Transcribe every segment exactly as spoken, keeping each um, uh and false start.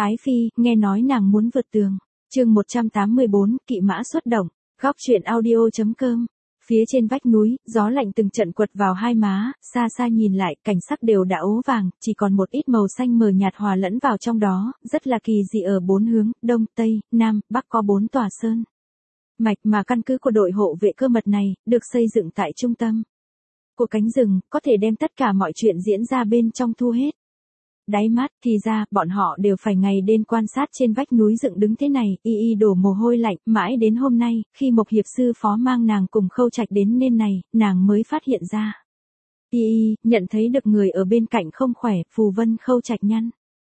Ái Phi, nghe nói nàng muốn vượt tường. Chương một trăm tám mươi bốn, kỵ mã xuất động. Góc truyện audio.com. Phía trên vách núi, gió lạnh từng trận quật vào hai má, xa xa nhìn lại, cảnh sắc đều đã ố vàng, chỉ còn một ít màu xanh mờ nhạt hòa lẫn vào trong đó, rất là kỳ dị. Ở bốn hướng, đông, tây, nam, bắc có bốn tòa sơn mạch mà căn cứ của đội hộ vệ cơ mật này, được xây dựng tại trung tâm của cánh rừng, có thể đem tất cả mọi chuyện diễn ra bên trong thu hết. Đáy mắt, thì ra, bọn họ đều phải ngày đêm quan sát trên vách núi dựng đứng thế này, y y đổ mồ hôi lạnh, mãi đến hôm nay, khi Mộc Hiệp sư phó mang nàng cùng Khâu Trạch đến nên này, nàng mới phát hiện ra. Y y, nhận thấy được người ở bên cạnh không khỏe, Phù Vân Khâu Trạch nhăn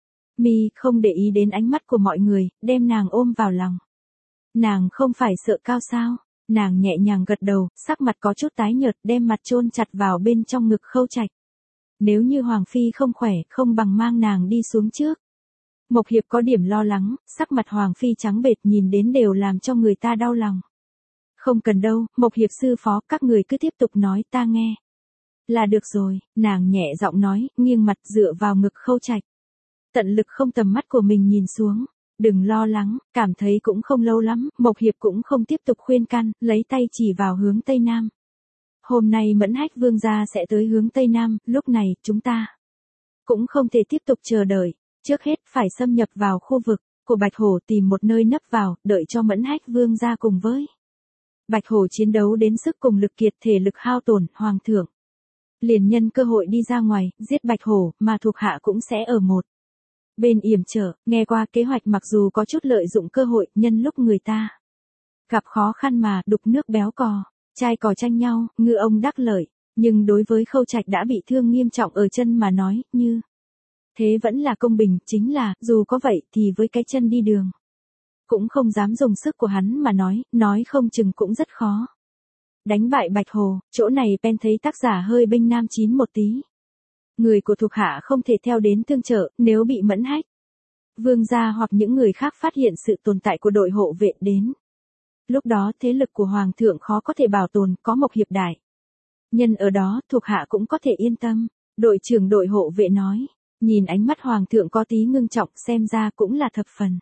mi, không để ý đến ánh mắt của mọi người, đem nàng ôm vào lòng. Nàng không phải sợ cao sao? Nàng nhẹ nhàng gật đầu, sắc mặt có chút tái nhợt, đem mặt chôn chặt vào bên trong ngực Khâu Trạch. Nếu như Hoàng Phi không khỏe, không bằng mang nàng đi xuống trước. Mộc Hiệp có điểm lo lắng, sắc mặt Hoàng Phi trắng bệch nhìn đến đều làm cho người ta đau lòng. Không cần đâu, Mộc Hiệp sư phó, các người cứ tiếp tục nói ta nghe. Là được rồi, nàng nhẹ giọng nói, nghiêng mặt dựa vào ngực Khâu Trạch. Tận lực không tầm mắt của mình nhìn xuống. Đừng lo lắng, cảm thấy cũng không lâu lắm, Mộc Hiệp cũng không tiếp tục khuyên can, lấy tay chỉ vào hướng Tây Nam. Hôm nay Mẫn Hách Vương gia sẽ tới hướng Tây Nam, lúc này, chúng ta cũng không thể tiếp tục chờ đợi, trước hết phải xâm nhập vào khu vực của Bạch Hổ, tìm một nơi nấp vào, đợi cho Mẫn Hách Vương gia cùng với Bạch Hổ chiến đấu đến sức cùng lực kiệt, thể lực hao tổn, Hoàng thượng liền nhân cơ hội đi ra ngoài, giết Bạch Hổ, mà thuộc hạ cũng sẽ ở một bên yểm trở. Nghe qua kế hoạch mặc dù có chút lợi dụng cơ hội, nhân lúc người ta gặp khó khăn mà đục nước béo cò, trai cò tranh nhau, ngư ông đắc lợi, nhưng đối với Khâu Trạch đã bị thương nghiêm trọng ở chân mà nói, như thế vẫn là công bình, chính là, dù có vậy thì với cái chân đi đường, cũng không dám dùng sức của hắn mà nói, nói không chừng cũng rất khó đánh bại Bạch Hồ. Chỗ này Pen thấy tác giả hơi bênh nam chín một tí. Người của thuộc hạ không thể theo đến tương trợ, nếu bị Mẫn Hách Vương gia hoặc những người khác phát hiện sự tồn tại của đội hộ vệ đến. Lúc đó thế lực của Hoàng thượng khó có thể bảo tồn, có Mộc Hiệp đại nhân ở đó, thuộc hạ cũng có thể yên tâm. Đội trưởng đội hộ vệ nói, nhìn ánh mắt Hoàng thượng có tí ngưng trọng, xem ra cũng là thập phần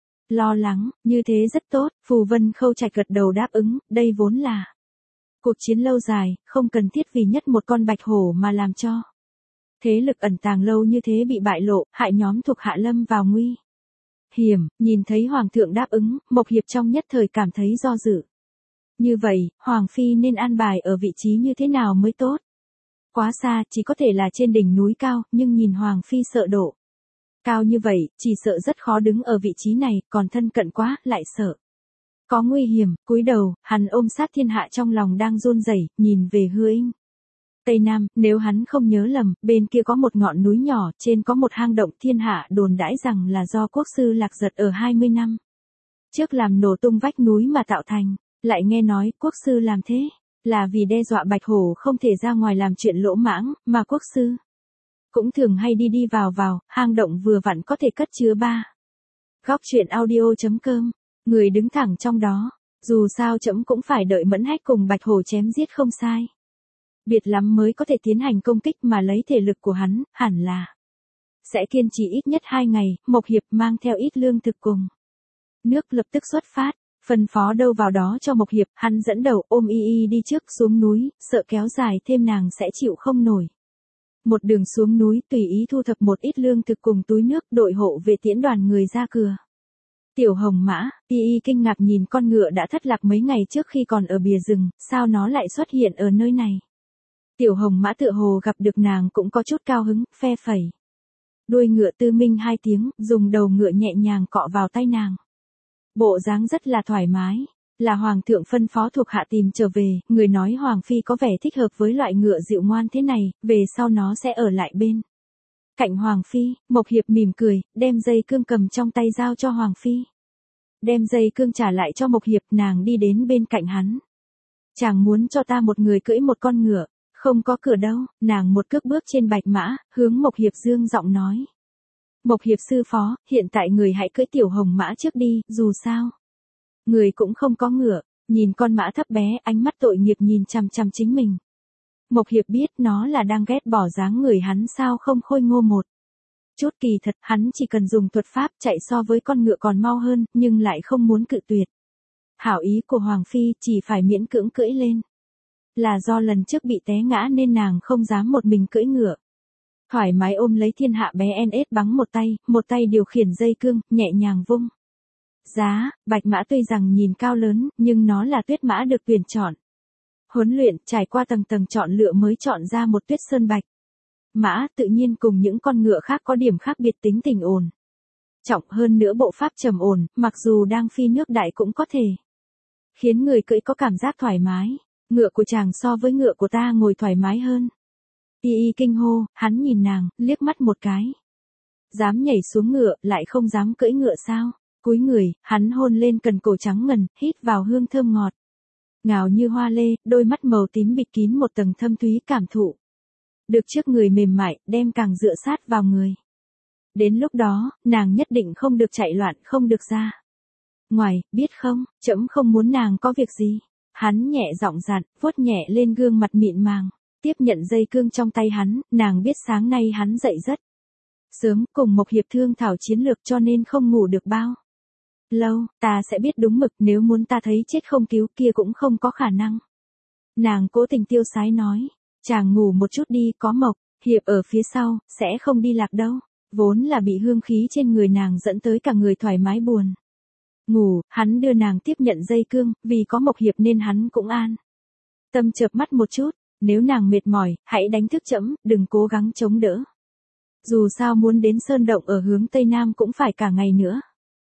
lo lắng, như thế rất tốt. Phù Vân Khâu Trạch gật đầu đáp ứng, đây vốn là cuộc chiến lâu dài, không cần thiết vì nhất một con Bạch Hổ mà làm cho thế lực ẩn tàng lâu như thế bị bại lộ, hại nhóm thuộc hạ lâm vào nguy hiểm. Nhìn thấy Hoàng thượng đáp ứng, Mộc Hiệp trong nhất thời cảm thấy do dự. Như vậy, Hoàng Phi nên an bài ở vị trí như thế nào mới tốt? Quá xa, chỉ có thể là trên đỉnh núi cao, nhưng nhìn Hoàng Phi sợ độ cao như vậy, chỉ sợ rất khó đứng ở vị trí này, còn thân cận quá, lại sợ có nguy hiểm. Cúi đầu, hắn ôm sát thiên hạ trong lòng đang run rẩy, nhìn về Hứa Inh. Tây Nam, nếu hắn không nhớ lầm, bên kia có một ngọn núi nhỏ, trên có một hang động, thiên hạ đồn đãi rằng là do quốc sư Lạc Giật ở hai mươi năm trước làm nổ tung vách núi mà tạo thành. Lại nghe nói, quốc sư làm thế là vì đe dọa Bạch Hổ không thể ra ngoài làm chuyện lỗ mãng, mà quốc sư cũng thường hay đi đi vào vào, hang động vừa vặn có thể cất chứa ba. Góc truyện audio.com, người đứng thẳng trong đó, dù sao trẫm cũng phải đợi Mẫn Hách cùng Bạch Hổ chém giết không sai biệt lắm mới có thể tiến hành công kích, mà lấy thể lực của hắn, hẳn là sẽ kiên trì ít nhất hai ngày. Mộc Hiệp mang theo ít lương thực cùng nước lập tức xuất phát, phân phó đâu vào đó cho Mộc Hiệp, hắn dẫn đầu ôm y y đi trước xuống núi, sợ kéo dài thêm nàng sẽ chịu không nổi. Một đường xuống núi tùy ý thu thập một ít lương thực cùng túi nước, đội hộ vệ tiễn đoàn người ra cửa. Tiểu Hồng Mã, y y kinh ngạc nhìn con ngựa đã thất lạc mấy ngày trước khi còn ở bìa rừng, sao nó lại xuất hiện ở nơi này? Tiểu Hồng Mã tựa hồ gặp được nàng cũng có chút cao hứng, phe phẩy đuôi ngựa tư minh hai tiếng, dùng đầu ngựa nhẹ nhàng cọ vào tay nàng. Bộ dáng rất là thoải mái, là Hoàng thượng phân phó thuộc hạ tìm trở về, người nói Hoàng Phi có vẻ thích hợp với loại ngựa dịu ngoan thế này, về sau nó sẽ ở lại bên cạnh Hoàng Phi. Mộc Hiệp mỉm cười, đem dây cương cầm trong tay giao cho Hoàng Phi. Đem dây cương trả lại cho Mộc Hiệp, nàng đi đến bên cạnh hắn. Chàng muốn cho ta một người cưỡi một con ngựa. Không có cửa đâu, nàng một cước bước trên bạch mã, hướng Mộc Hiệp dương giọng nói. Mộc Hiệp sư phó, hiện tại người hãy cưỡi Tiểu Hồng Mã trước đi, dù sao người cũng không có ngựa. Nhìn con mã thấp bé, ánh mắt tội nghiệp nhìn chằm chằm chính mình. Mộc Hiệp biết nó là đang ghét bỏ dáng người hắn sao không khôi ngô một chút, kỳ thật, hắn chỉ cần dùng thuật pháp chạy so với con ngựa còn mau hơn, nhưng lại không muốn cự tuyệt. Hảo ý của Hoàng Phi chỉ phải miễn cưỡng cưỡi lên. Là do lần trước bị té ngã nên nàng không dám một mình cưỡi ngựa. Thoải mái ôm lấy thiên hạ bé en ét bắn một tay, một tay điều khiển dây cương, nhẹ nhàng vung. Giá, bạch mã tuy rằng nhìn cao lớn, nhưng nó là tuyết mã được tuyển chọn. Huấn luyện, trải qua tầng tầng chọn lựa mới chọn ra một tuyết sơn bạch. Mã tự nhiên cùng những con ngựa khác có điểm khác biệt, tính tình ổn. Trọng hơn nữa bộ pháp trầm ổn, mặc dù đang phi nước đại cũng có thể khiến người cưỡi có cảm giác thoải mái. Ngựa của chàng so với ngựa của ta ngồi thoải mái hơn. Y y kinh hô, hắn nhìn nàng, liếc mắt một cái. Dám nhảy xuống ngựa, lại không dám cưỡi ngựa sao? Cúi người, hắn hôn lên cần cổ trắng ngần, hít vào hương thơm ngọt. Ngào như hoa lê, đôi mắt màu tím bịt kín một tầng thâm thúy cảm thụ. Được trước người mềm mại, đem càng dựa sát vào người. Đến lúc đó, nàng nhất định không được chạy loạn, không được ra ngoài, biết không, trẫm không muốn nàng có việc gì. Hắn nhẹ giọng dặn, vuốt nhẹ lên gương mặt mịn màng. Tiếp nhận dây cương trong tay hắn, nàng biết sáng nay hắn dậy rất sớm, cùng Mộc Hiệp thương thảo chiến lược cho nên không ngủ được bao lâu. Ta sẽ biết đúng mực, nếu muốn ta thấy chết không cứu kia cũng không có khả năng. Nàng cố tình tiêu sái nói, chàng ngủ một chút đi, có Mộc Hiệp ở phía sau, sẽ không đi lạc đâu. Vốn là bị hương khí trên người nàng dẫn tới cả người thoải mái buồn ngủ, hắn đưa nàng tiếp nhận dây cương, vì có Mộc Hiệp nên hắn cũng an tâm chợp mắt một chút. Nếu nàng mệt mỏi, hãy đánh thức trẫm, đừng cố gắng chống đỡ. Dù sao muốn đến sơn động ở hướng tây nam cũng phải cả ngày nữa.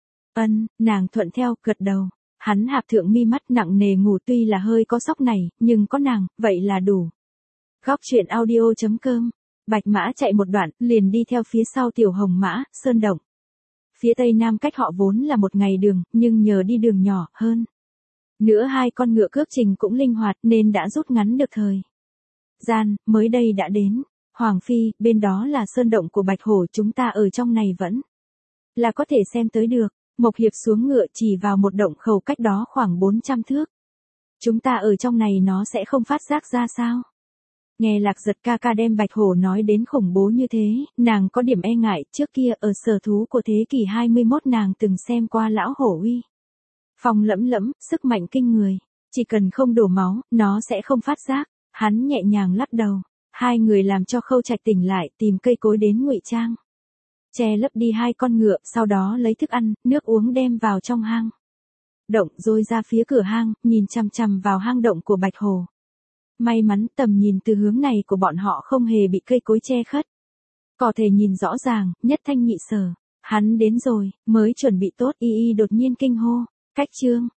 Ân, nàng thuận theo, gật đầu. Hắn hạp thượng mi mắt nặng nề ngủ, tuy là hơi có sóc này, nhưng có nàng, vậy là đủ. Góc truyện audio chấm com. Bạch mã chạy một đoạn, liền đi theo phía sau tiểu hồng mã, sơn động. Phía tây nam cách họ vốn là một ngày đường, nhưng nhờ đi đường nhỏ hơn nữa hai con ngựa cước trình cũng linh hoạt nên đã rút ngắn được thời gian, mới đây đã đến. Hoàng Phi, bên đó là sơn động của Bạch Hổ, chúng ta ở trong này vẫn là có thể xem tới được. Mộc Hiệp xuống ngựa chỉ vào một động khẩu cách đó khoảng bốn trăm thước. Chúng ta ở trong này nó sẽ không phát giác ra sao? Nghe Lạc Giật ca ca đem Bạch Hổ nói đến khủng bố như thế, nàng có điểm e ngại. Trước kia ở sở thú của thế kỷ hai mươi mốt nàng từng xem qua lão hổ uy phong lẫm lẫm, sức mạnh kinh người. Chỉ cần không đổ máu, nó sẽ không phát giác. Hắn nhẹ nhàng lắc đầu. Hai người làm cho Khâu Trạch tỉnh lại, tìm cây cối đến ngụy trang, che lấp đi hai con ngựa, sau đó lấy thức ăn, nước uống đem vào trong hang động, rồi ra phía cửa hang, nhìn chằm chằm vào hang động của Bạch Hổ. May mắn tầm nhìn từ hướng này của bọn họ không hề bị cây cối che khuất, có thể nhìn rõ ràng, nhất thanh nhị sở. Hắn đến rồi, mới chuẩn bị tốt, y y đột nhiên kinh hô, cách chương